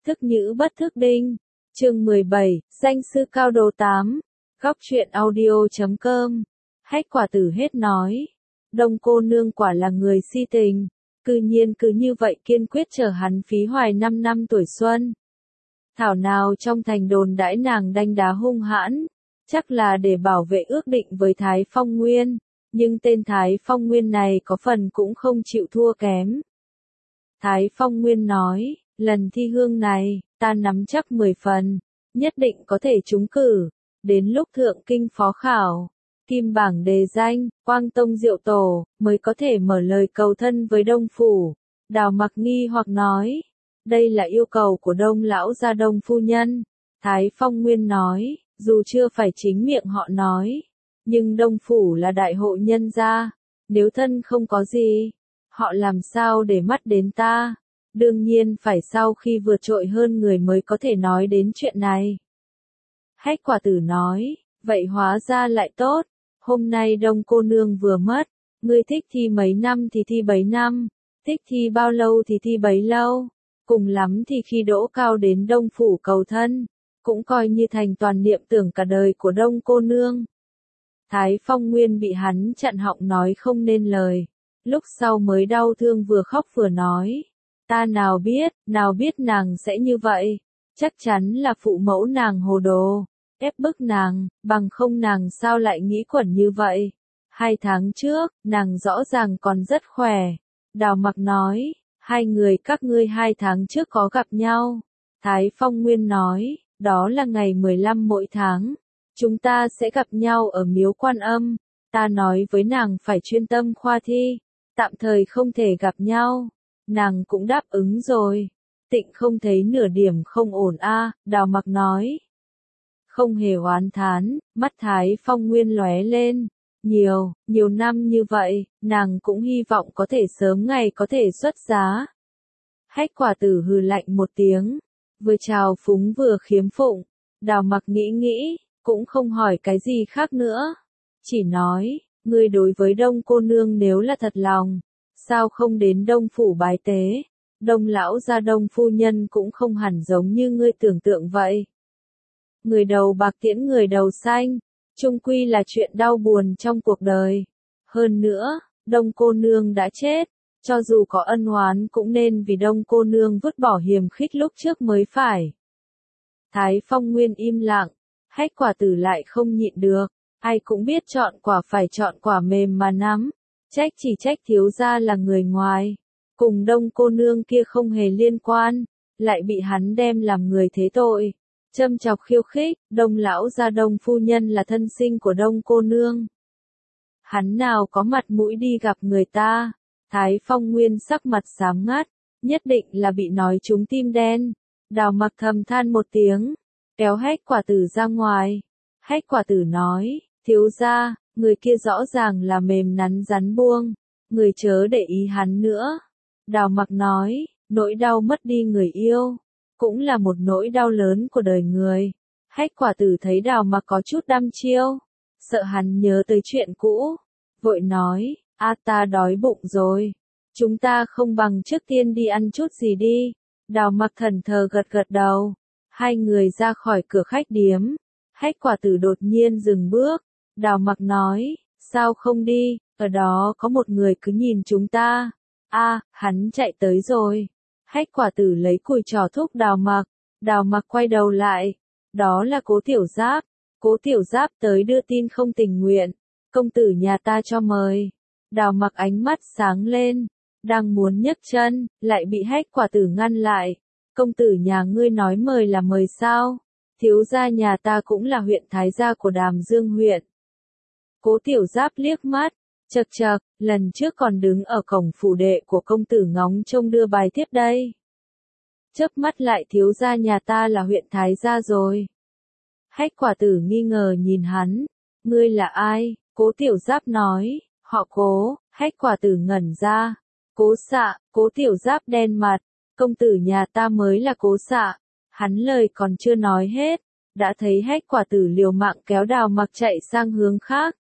Thức nhữ bất thức đinh. Chương 17, danh sư cao đồ 8. Góc truyện audio.com. Hách quả tử hết nói. Đông cô nương quả là người si tình. Cư nhiên cứ như vậy kiên quyết chờ hắn phí hoài 5 năm tuổi xuân. Thảo nào trong thành đồn đãi nàng đanh đá hung hãn. Chắc là để bảo vệ ước định với Thái Phong Nguyên. Nhưng tên Thái Phong Nguyên này có phần cũng không chịu thua kém. Thái Phong Nguyên nói, lần thi hương này, ta nắm chắc 10 phần, nhất định có thể trúng cử. Đến lúc thượng kinh phó khảo, kim bảng đề danh, quang tông diệu tổ, mới có thể mở lời cầu thân với Đông Phủ. Đào Mặc nghi hoặc nói, đây là yêu cầu của Đông lão gia Đông phu nhân. Thái Phong Nguyên nói, dù chưa phải chính miệng họ nói, nhưng Đông Phủ là đại hộ nhân gia, nếu thân không có gì, họ làm sao để mắt đến ta? Đương nhiên phải sau khi vượt trội hơn người mới có thể nói đến chuyện này. Hách quả tử nói, vậy hóa ra lại tốt, hôm nay Đông cô nương vừa mất, ngươi thích thi mấy năm thì thi bấy năm, thích thi bao lâu thì thi bấy lâu, cùng lắm thì khi đỗ cao đến Đông Phủ cầu thân, cũng coi như thành toàn niệm tưởng cả đời của Đông cô nương. Thái Phong Nguyên bị hắn chặn họng nói không nên lời, lúc sau mới đau thương vừa khóc vừa nói. Ta nào biết nàng sẽ như vậy, chắc chắn là phụ mẫu nàng hồ đồ, ép bức nàng, bằng không nàng sao lại nghĩ quẩn như vậy. 2 tháng trước, nàng rõ ràng còn rất khỏe. Đào Mặc nói, hai người các ngươi 2 tháng trước có gặp nhau. Thái Phong Nguyên nói, đó là ngày 15 mỗi tháng, chúng ta sẽ gặp nhau ở miếu Quan Âm. Ta nói với nàng phải chuyên tâm khoa thi, tạm thời không thể gặp nhau. Nàng cũng đáp ứng rồi. Tịnh không thấy nửa điểm không ổn a, Đào Mặc nói. Không hề oán thán, mắt Thái Phong Nguyên lóe lên. Nhiều năm như vậy, nàng cũng hy vọng có thể sớm ngày có thể xuất giá. Hách quả tử hừ lạnh một tiếng, vừa trào phúng vừa khiếm phụng. Đào Mặc nghĩ, cũng không hỏi cái gì khác nữa. Chỉ nói, ngươi đối với Đông cô nương nếu là thật lòng, sao không đến Đông Phủ bái tế? Đông lão gia Đông phu nhân cũng không hẳn giống như ngươi tưởng tượng vậy. Người đầu bạc tiễn người đầu xanh, chung quy là chuyện đau buồn trong cuộc đời. Hơn nữa, Đông cô nương đã chết, cho dù có ân oán cũng nên vì Đông cô nương vứt bỏ hiềm khích lúc trước mới phải. Thái Phong Nguyên im lặng, hách quả tử lại không nhịn được, ai cũng biết chọn quả phải chọn quả mềm mà nắm. Chỉ trách thiếu gia là người ngoài, cùng Đông cô nương kia không hề liên quan, lại bị hắn đem làm người thế tội, châm chọc khiêu khích. Đông lão gia Đông phu nhân là thân sinh của Đông cô nương, hắn nào có mặt mũi đi gặp người ta. Thái Phong Nguyên sắc mặt xám ngắt, nhất định là bị nói trúng tim đen. Đào Mặc thầm than một tiếng, kéo hách quả tử ra ngoài. Hách quả tử nói, thiếu gia, người kia rõ ràng là mềm nắn rắn buông, người chớ để ý hắn nữa. Đào Mặc nói, nỗi đau mất đi người yêu, cũng là một nỗi đau lớn của đời người. Hách quả tử thấy Đào Mặc có chút đăm chiêu, sợ hắn nhớ tới chuyện cũ, vội nói, ta đói bụng rồi, chúng ta không bằng trước tiên đi ăn chút gì đi. Đào Mặc thần thờ gật đầu, hai người ra khỏi cửa khách điếm. Hách quả tử đột nhiên dừng bước. Đào Mặc nói, sao không đi, ở đó có một người cứ nhìn chúng ta. Hắn chạy tới rồi. Hách quả tử lấy cùi trò thúc Đào Mặc quay đầu lại. Đó là Cố Tiểu Giáp. Cố Tiểu Giáp tới đưa tin không tình nguyện. Công tử nhà ta cho mời. Đào Mặc ánh mắt sáng lên, đang muốn nhấc chân, lại bị hách quả tử ngăn lại. Công tử nhà ngươi nói mời là mời sao? Thiếu gia nhà ta cũng là huyện Thái gia của Đàm Dương huyện. Cố Tiểu Giáp liếc mắt, chậc, lần trước còn đứng ở cổng phủ đệ của công tử ngóng trông đưa bài tiếp đây. Chớp mắt lại thiếu gia nhà ta là huyện Thái gia rồi. Hách quả tử nghi ngờ nhìn hắn, ngươi là ai? Cố Tiểu Giáp nói, họ Cố. Hách quả tử ngẩn ra, Cố Xạ. Cố Tiểu Giáp đen mặt, công tử nhà ta mới là Cố Xạ. Hắn lời còn chưa nói hết, đã thấy hách quả tử liều mạng kéo Đào Mặc chạy sang hướng khác.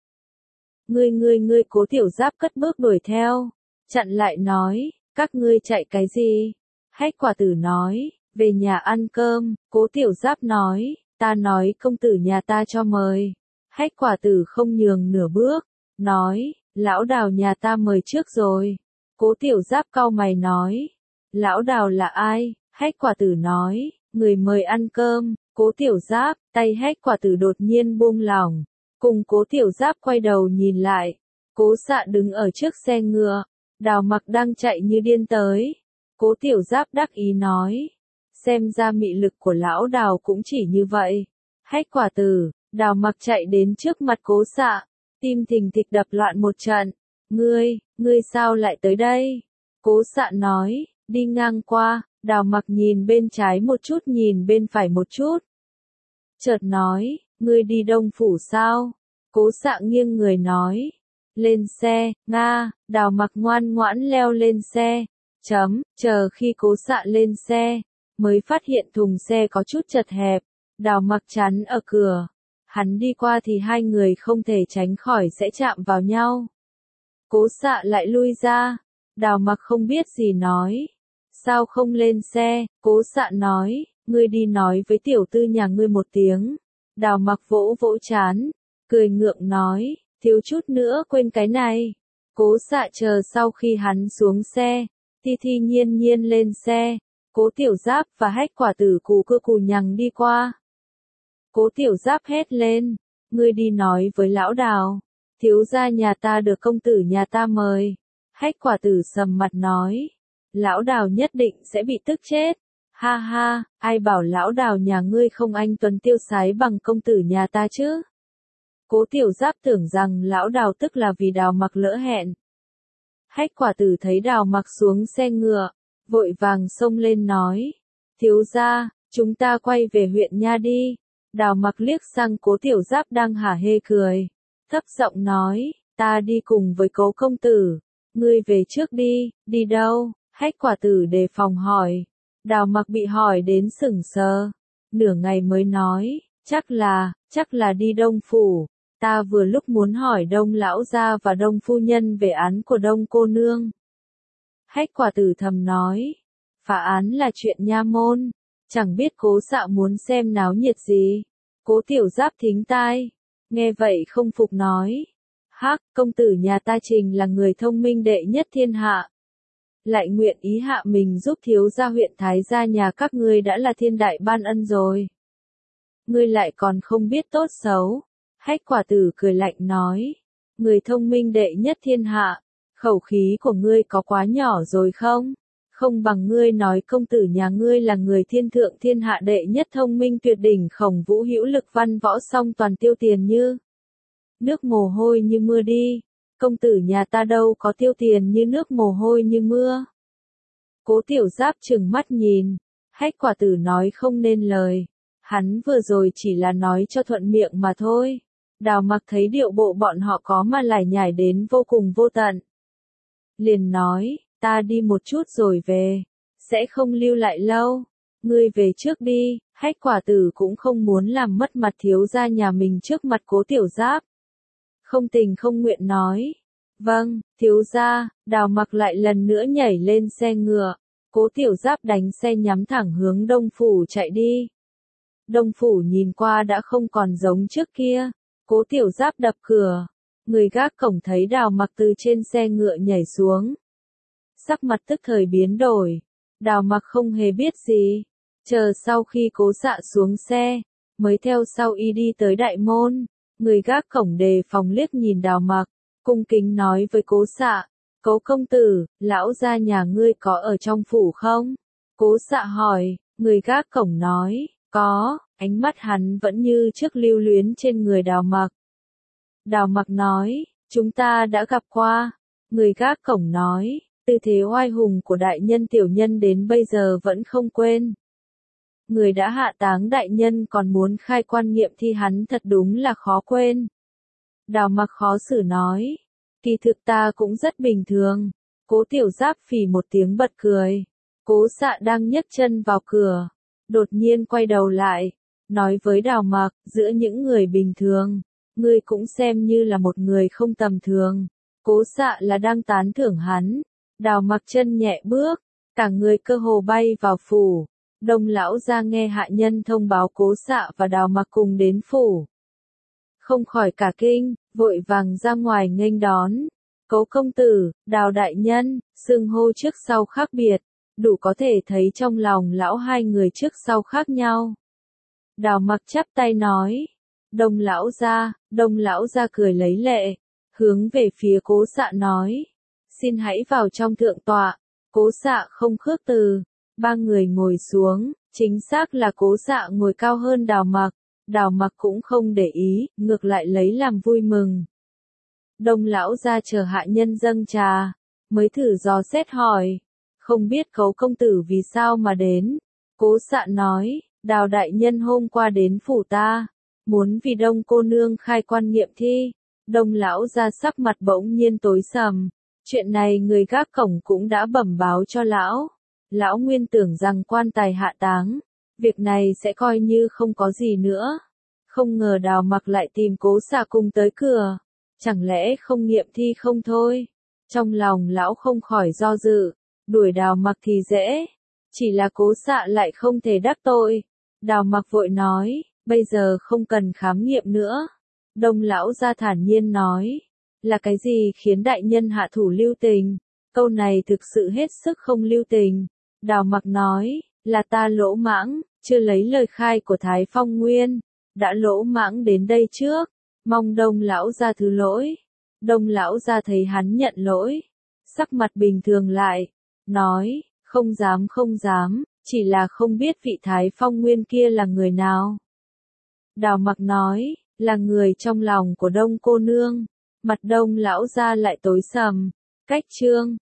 Ngươi. Cố Tiểu Giáp cất bước đuổi theo, chặn lại nói, các ngươi chạy cái gì? Hách quả tử nói, Về nhà ăn cơm, Cố Tiểu Giáp nói, ta nói công tử nhà ta cho mời. Hách Quả Tử không nhường nửa bước, nói, lão Đào nhà ta mời trước rồi. Cố Tiểu Giáp cau mày nói, lão Đào là ai? Hách Quả Tử nói, người mời ăn cơm. Cố Tiểu Giáp, tay Hách Quả Tử đột nhiên buông lỏng, cùng Cố Tiểu Giáp quay đầu nhìn lại. Cố Xạ đứng ở trước xe ngựa, Đào Mặc đang chạy như điên tới. Cố Tiểu Giáp đắc ý nói, xem ra mị lực của lão Đào cũng chỉ như vậy. Hách Quả Tử, Đào Mặc chạy đến trước mặt Cố Xạ, tim thình thịch đập loạn một trận. Ngươi sao lại tới đây? Cố Xạ nói, đi ngang qua. Đào Mặc nhìn bên trái một chút nhìn bên phải một chút. Chợt nói, ngươi đi Đông Phủ sao? Cố Xạ nghiêng người nói, lên xe, Nga. Đào Mặc ngoan ngoãn leo lên xe. Chờ khi Cố Xạ lên xe, mới phát hiện thùng xe có chút chật hẹp. Đào Mặc chắn ở cửa. Hắn đi qua thì hai người không thể tránh khỏi sẽ chạm vào nhau. Cố Xạ lại lui ra. Đào Mặc không biết gì nói. Sao không lên xe? Cố Xạ nói, ngươi đi nói với tiểu tư nhà ngươi một tiếng. Đào Mặc vỗ vỗ trán, cười ngượng nói, thiếu chút nữa quên cái này. Cố Xạ chờ sau khi hắn xuống xe, thi nhiên lên xe. Cố Tiểu Giáp và Hách Quả Tử cù cưa cù nhằng đi qua. Cố Tiểu Giáp hét lên, ngươi đi nói với lão Đào, thiếu gia nhà ta được công tử nhà ta mời. Hách Quả Tử sầm mặt nói, lão Đào nhất định sẽ bị tức chết. Ha ha, ai bảo lão Đào nhà ngươi không anh tuấn tiêu sái bằng công tử nhà ta chứ? Cố Tiểu Giáp tưởng rằng lão Đào tức là vì Đào Mặc lỡ hẹn. Hách Quả Tử thấy Đào Mặc xuống xe ngựa, vội vàng xông lên nói, thiếu gia, chúng ta quay về huyện nha đi. Đào Mặc liếc sang Cố Tiểu Giáp đang hả hê cười, thấp giọng nói, ta đi cùng với Cố công tử, ngươi về trước đi. Đi đâu? Hách Quả Tử đề phòng hỏi. Đào Mặc bị hỏi đến sững sờ, nửa ngày mới nói, chắc là đi Đông Phủ. Ta vừa lúc muốn hỏi Đông lão gia và Đông phu nhân về án của Đông cô nương. Hách Quả Tử thầm nói, phá án là chuyện nha môn, chẳng biết Cố Xạ muốn xem náo nhiệt gì. Cố Tiểu Giáp thính tai, nghe vậy không phục nói, hắc, công tử nhà ta Trình là người thông minh đệ nhất thiên hạ, lại nguyện ý hạ mình giúp thiếu gia huyện Thái gia nhà các ngươi đã là thiên đại ban ân rồi. Ngươi lại còn không biết tốt xấu. Hách Quả Tử cười lạnh nói, người thông minh đệ nhất thiên hạ, khẩu khí của ngươi có quá nhỏ rồi không? Không bằng ngươi nói công tử nhà ngươi là người thiên thượng thiên hạ đệ nhất thông minh tuyệt đỉnh khổng vũ hữu lực văn võ song toàn tiêu tiền như nước mồ hôi như mưa đi. Công tử nhà ta đâu có tiêu tiền như nước mồ hôi như mưa. Cố Tiểu Giáp trừng mắt nhìn, Hách Quả Tử nói không nên lời, hắn vừa rồi chỉ là nói cho thuận miệng mà thôi. Đào Mặc thấy điệu bộ bọn họ có mà lải nhải đến vô cùng vô tận, liền nói, ta đi một chút rồi về, sẽ không lưu lại lâu. Ngươi về trước đi. Hách Quả Tử cũng không muốn làm mất mặt thiếu gia nhà mình trước mặt Cố Tiểu Giáp. Không tình không nguyện nói, vâng, thiếu gia. Đào Mặc lại lần nữa nhảy lên xe ngựa. Cố Tiểu Giáp đánh xe nhắm thẳng hướng Đông Phủ chạy đi. Đông Phủ nhìn qua đã không còn giống trước kia. Cố Tiểu Giáp đập cửa. Người gác cổng thấy Đào Mặc từ trên xe ngựa nhảy xuống, sắc mặt tức thời biến đổi. Đào Mặc không hề biết gì, chờ sau khi Cố Xạ xuống xe, mới theo sau y đi tới đại môn. Người gác cổng đề phòng liếc nhìn Đào Mặc, cung kính nói với Cố Xạ, Cố công tử, lão gia nhà ngươi có ở trong phủ không? Cố Xạ hỏi. Người gác cổng nói, có. Ánh mắt hắn vẫn như trước lưu luyến trên người Đào Mặc. Đào Mặc nói, chúng ta đã gặp qua. Người gác cổng nói, tư thế oai hùng của đại nhân tiểu nhân đến bây giờ vẫn không quên. Người đã hạ táng đại nhân còn muốn khai quan nghiệm thi hắn thật đúng là khó quên. Đào Mặc khó xử nói, kỳ thực ta cũng rất bình thường. Cố Tiểu Giáp phì một tiếng bật cười. Cố Xạ đang nhấc chân vào cửa, đột nhiên quay đầu lại, nói với Đào Mặc, giữa những người bình thường, ngươi cũng xem như là một người không tầm thường. Cố Xạ là đang tán thưởng hắn. Đào Mặc chân nhẹ bước, cả người cơ hồ bay vào phủ. Đông lão gia nghe hạ nhân thông báo Cố Xạ và Đào Mặc cùng đến phủ. Không khỏi cả kinh, vội vàng ra ngoài nghênh đón. Cố công tử, Đào đại nhân, xưng hô trước sau khác biệt, đủ có thể thấy trong lòng lão hai người trước sau khác nhau. Đào Mặc chắp tay nói, Đông lão gia cười lấy lệ, hướng về phía Cố Xạ nói, xin hãy vào trong thượng tọa. Cố Xạ không khước từ, ba người ngồi xuống, chính xác là Cố Xạ ngồi cao hơn Đào Mặc. Đào Mặc cũng không để ý, ngược lại lấy làm vui mừng. Đông lão gia chờ hạ nhân dâng trà, mới thử dò xét hỏi, không biết Cố công tử vì sao mà đến. Cố Xạ nói, Đào đại nhân hôm qua đến phủ ta, muốn vì Đông cô nương khai quan nghiệm thi. Đông lão gia sắc mặt bỗng nhiên tối sầm, chuyện này người gác cổng cũng đã bẩm báo cho lão. Lão nguyên tưởng rằng quan tài hạ táng, việc này sẽ coi như không có gì nữa. Không ngờ Đào Mặc lại tìm Cố Xạ cùng tới cửa, chẳng lẽ không nghiệm thi không thôi. Trong lòng lão không khỏi do dự, đuổi Đào Mặc thì dễ, chỉ là Cố Xạ lại không thể đắc tội. Đào Mặc vội nói, bây giờ không cần khám nghiệm nữa. Đông lão gia thản nhiên nói, là cái gì khiến đại nhân hạ thủ lưu tình? Câu này thực sự hết sức không lưu tình. Đào Mặc nói, là ta lỗ mãng, chưa lấy lời khai của Thái Phong Nguyên, đã lỗ mãng đến đây trước, mong Đông lão gia thứ lỗi. Đông lão gia thấy hắn nhận lỗi, sắc mặt bình thường lại, nói, không dám, chỉ là không biết vị Thái Phong Nguyên kia là người nào. Đào Mặc nói, là người trong lòng của Đông cô nương. Mặt Đông lão gia lại tối sầm. Cách chương